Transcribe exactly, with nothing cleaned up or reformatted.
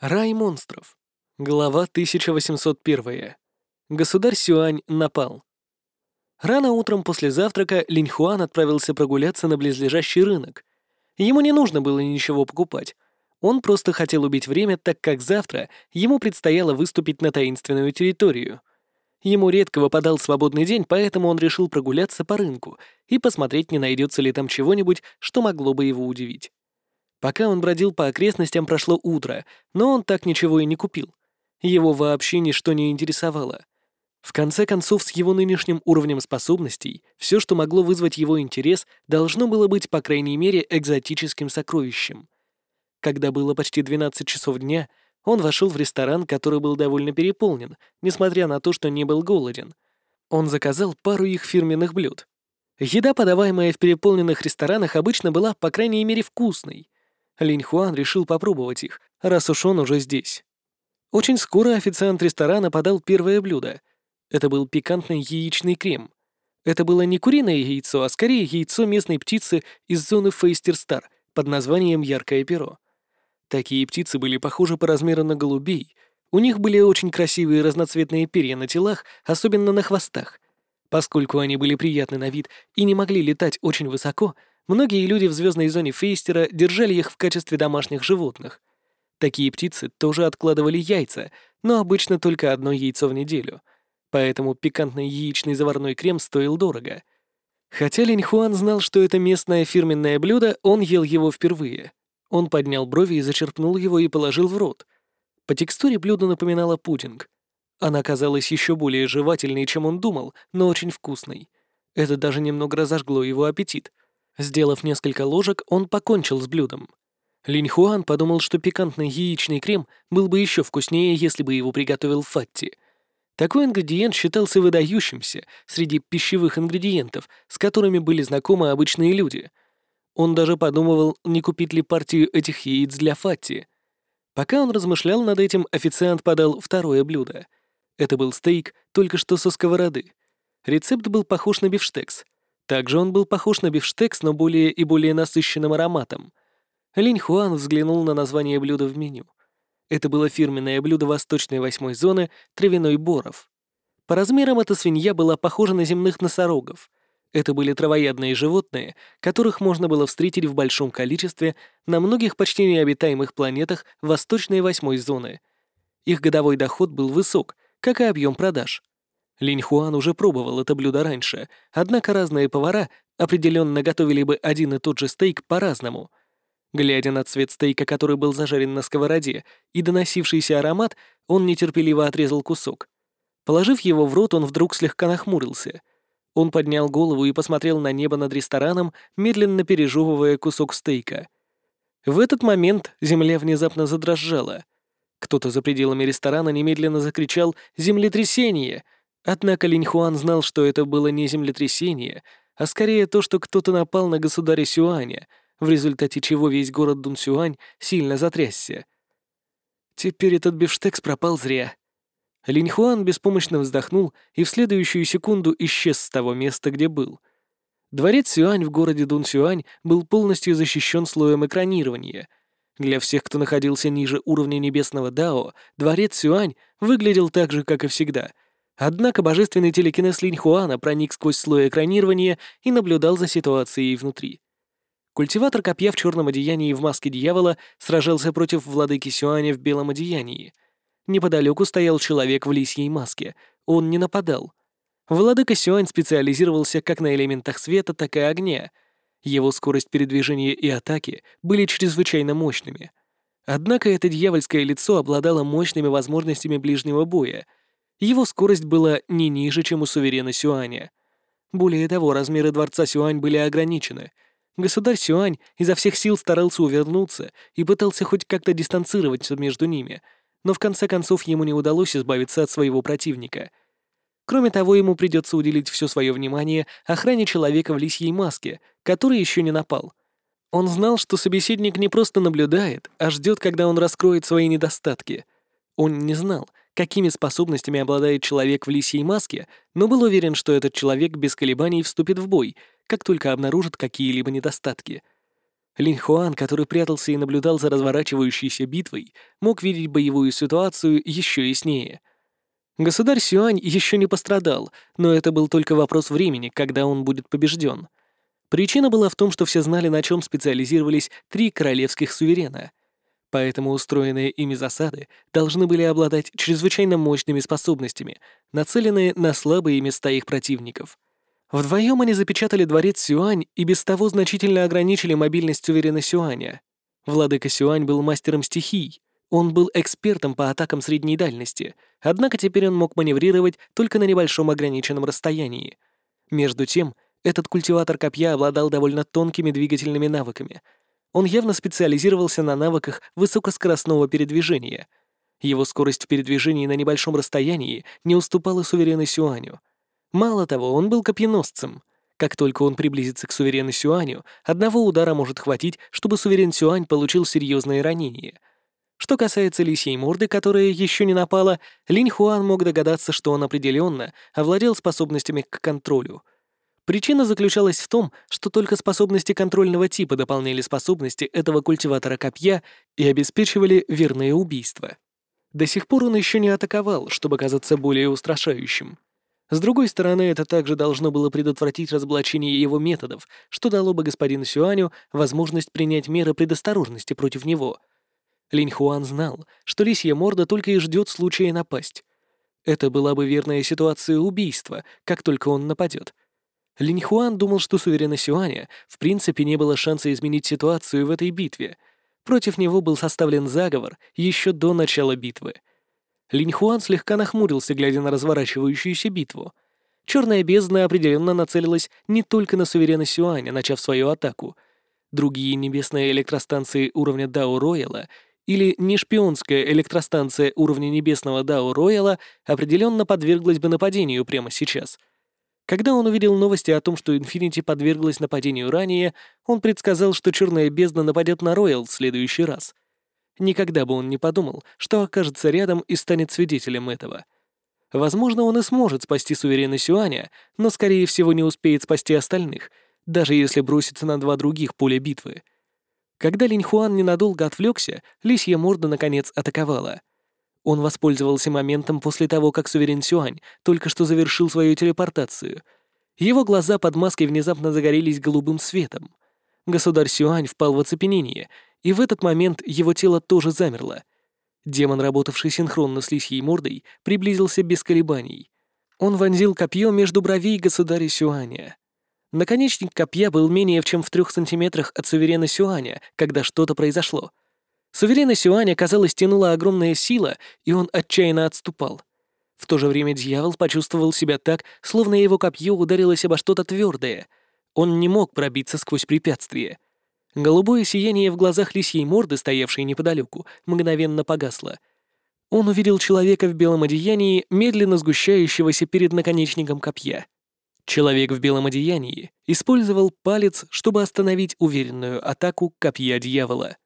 Рай монстров. Глава тысяча восемьсот один. Государь Сюань напал. Рано утром после завтрака Линь Хуан отправился прогуляться на близлежащий рынок. Ему не нужно было ничего покупать. Он просто хотел убить время, так как завтра ему предстояло выступить на таинственную территорию. Ему редко выпадал свободный день, поэтому он решил прогуляться по рынку и посмотреть, не найдется ли там чего-нибудь, что могло бы его удивить. Пока он бродил по окрестностям, прошло утро, но он так ничего и не купил. Его вообще ничто не интересовало. В конце концов, с его нынешним уровнем способностей, все, что могло вызвать его интерес, должно было быть, по крайней мере, экзотическим сокровищем. Когда было почти двенадцать часов дня, он вошел в ресторан, который был довольно переполнен, несмотря на то, что не был голоден. Он заказал пару их фирменных блюд. Еда, подаваемая в переполненных ресторанах, обычно была, по крайней мере, вкусной. Линь Хуан решил попробовать их, раз уж он уже здесь. Очень скоро официант ресторана подал первое блюдо. Это был пикантный яичный крем. Это было не куриное яйцо, а скорее яйцо местной птицы из зоны Фейстерстар под названием «Яркое перо». Такие птицы были похожи по размеру на голубей. У них были очень красивые разноцветные перья на телах, особенно на хвостах. Поскольку они были приятны на вид и не могли летать очень высоко, многие люди в звездной зоне Фейстера держали их в качестве домашних животных. Такие птицы тоже откладывали яйца, но обычно только одно яйцо в неделю. Поэтому пикантный яичный заварной крем стоил дорого. Хотя Линь Хуан знал, что это местное фирменное блюдо, он ел его впервые. Он поднял брови и зачерпнул его и положил в рот. По текстуре блюдо напоминало пудинг. Она казалась еще более жевательной, чем он думал, но очень вкусной. Это даже немного разожгло его аппетит. Сделав несколько ложек, он покончил с блюдом. Линь Хуан подумал, что пикантный яичный крем был бы еще вкуснее, если бы его приготовил Фатти. Такой ингредиент считался выдающимся среди пищевых ингредиентов, с которыми были знакомы обычные люди. Он даже подумывал, не купить ли партию этих яиц для Фатти. Пока он размышлял над этим, официант подал второе блюдо. Это был стейк, только что со сковороды. Рецепт был похож на бифштекс. Также он был похож на бифштекс, но более и более насыщенным ароматом. Линь Хуан взглянул на название блюда в меню. Это было фирменное блюдо Восточной восьмой зоны травяной боров. По размерам эта свинья была похожа на земных носорогов. Это были травоядные животные, которых можно было встретить в большом количестве на многих почти необитаемых планетах Восточной восьмой зоны. Их годовой доход был высок, как и объем продаж. Линь Хуан уже пробовал это блюдо раньше, однако разные повара определенно готовили бы один и тот же стейк по-разному. Глядя на цвет стейка, который был зажарен на сковороде, и доносившийся аромат, он нетерпеливо отрезал кусок. Положив его в рот, он вдруг слегка нахмурился. Он поднял голову и посмотрел на небо над рестораном, медленно пережевывая кусок стейка. В этот момент земля внезапно задрожала. Кто-то за пределами ресторана немедленно закричал «Землетрясение!», однако Линь Хуан знал, что это было не землетрясение, а скорее то, что кто-то напал на государя Сюаня, в результате чего весь город Дунсюань сильно затрясся. Теперь этот бифштекс пропал зря. Линь Хуан беспомощно вздохнул и в следующую секунду исчез с того места, где был. Дворец Сюань в городе Дунсюань был полностью защищен слоем экранирования. Для всех, кто находился ниже уровня небесного Дао, дворец Сюань выглядел так же, как и всегда. Однако божественный телекинез Линь Хуана проник сквозь слой экранирования и наблюдал за ситуацией внутри. Культиватор копья в черном одеянии и в маске дьявола сражался против владыки Сюаня в белом одеянии. Неподалеку стоял человек в лисьей маске. Он не нападал. Владыка Сюань специализировался как на элементах света, так и огня. Его скорость передвижения и атаки были чрезвычайно мощными. Однако это дьявольское лицо обладало мощными возможностями ближнего боя. Его скорость была не ниже, чем у суверена Сюаня. Более того, размеры дворца Сюань были ограничены. Государь Сюань изо всех сил старался увернуться и пытался хоть как-то дистанцироваться между ними, но в конце концов ему не удалось избавиться от своего противника. Кроме того, ему придется уделить все свое внимание охране человека в лисьей маске, который еще не напал. Он знал, что собеседник не просто наблюдает, а ждет, когда он раскроет свои недостатки. Он не знал, какими способностями обладает человек в лисьей маске, но был уверен, что этот человек без колебаний вступит в бой, как только обнаружит какие-либо недостатки. Линь Хуан, который прятался и наблюдал за разворачивающейся битвой, мог видеть боевую ситуацию еще яснее. Государь Сюань еще не пострадал, но это был только вопрос времени, когда он будет побежден. Причина была в том, что все знали, на чем специализировались три королевских суверена. Поэтому устроенные ими засады должны были обладать чрезвычайно мощными способностями, нацеленные на слабые места их противников. Вдвоем они запечатали дворец Сюань и без того значительно ограничили мобильность суверена Сюаня. Владыка Сюань был мастером стихий. Он был экспертом по атакам средней дальности, однако теперь он мог маневрировать только на небольшом ограниченном расстоянии. Между тем, этот культиватор копья обладал довольно тонкими двигательными навыками. Он явно специализировался на навыках высокоскоростного передвижения. Его скорость в передвижении на небольшом расстоянии не уступала суверену Сюаню. Мало того, он был копьеносцем. Как только он приблизится к суверену Сюаню, одного удара может хватить, чтобы суверен Сюань получил серьезные ранения. Что касается лисьей морды, которая еще не напала, Линь Хуан мог догадаться, что он определенно овладел способностями к контролю. Причина заключалась в том, что только способности контрольного типа дополняли способности этого культиватора копья и обеспечивали верные убийства. До сих пор он еще не атаковал, чтобы казаться более устрашающим. С другой стороны, это также должно было предотвратить разоблачение его методов, что дало бы господину Сюаню возможность принять меры предосторожности против него. Линь Хуан знал, что лисья морда только и ждет случая напасть. Это была бы верная ситуация убийства, как только он нападет. Линь Хуан думал, что суверена Сюаня в принципе не было шанса изменить ситуацию в этой битве. Против него был составлен заговор еще до начала битвы. Линь Хуан слегка нахмурился, глядя на разворачивающуюся битву. Черная бездна определенно нацелилась не только на суверена Сюаня, начав свою атаку. Другие небесные электростанции уровня Дао Рояла или нешпионская электростанция уровня небесного Дао Рояла определенно подверглась бы нападению прямо сейчас. Когда он увидел новости о том, что Инфинити подверглась нападению ранее, он предсказал, что черная бездна нападет на Роял в следующий раз. Никогда бы он не подумал, что окажется рядом и станет свидетелем этого. Возможно, он и сможет спасти суверена Сюаня, но, скорее всего, не успеет спасти остальных, даже если бросится на два других поля битвы. Когда Линь Хуан ненадолго отвлекся, лисья морда наконец атаковала. Он воспользовался моментом после того, как суверен Сюань только что завершил свою телепортацию. Его глаза под маской внезапно загорелись голубым светом. Государь Сюань впал в оцепенение, и в этот момент его тело тоже замерло. Демон, работавший синхронно с лисьей мордой, приблизился без колебаний. Он вонзил копье между бровей государя Сюаня. Наконечник копья был менее чем в трех сантиметрах от суверена Сюаня, когда что-то произошло. Суверена Сюаня, казалось, тянула огромная сила, и он отчаянно отступал. В то же время дьявол почувствовал себя так, словно его копье ударилось обо что-то твердое. Он не мог пробиться сквозь препятствие. Голубое сияние в глазах лисьей морды, стоявшей неподалеку, мгновенно погасло. Он увидел человека в белом одеянии, медленно сгущающегося перед наконечником копья. Человек в белом одеянии использовал палец, чтобы остановить уверенную атаку копья дьявола.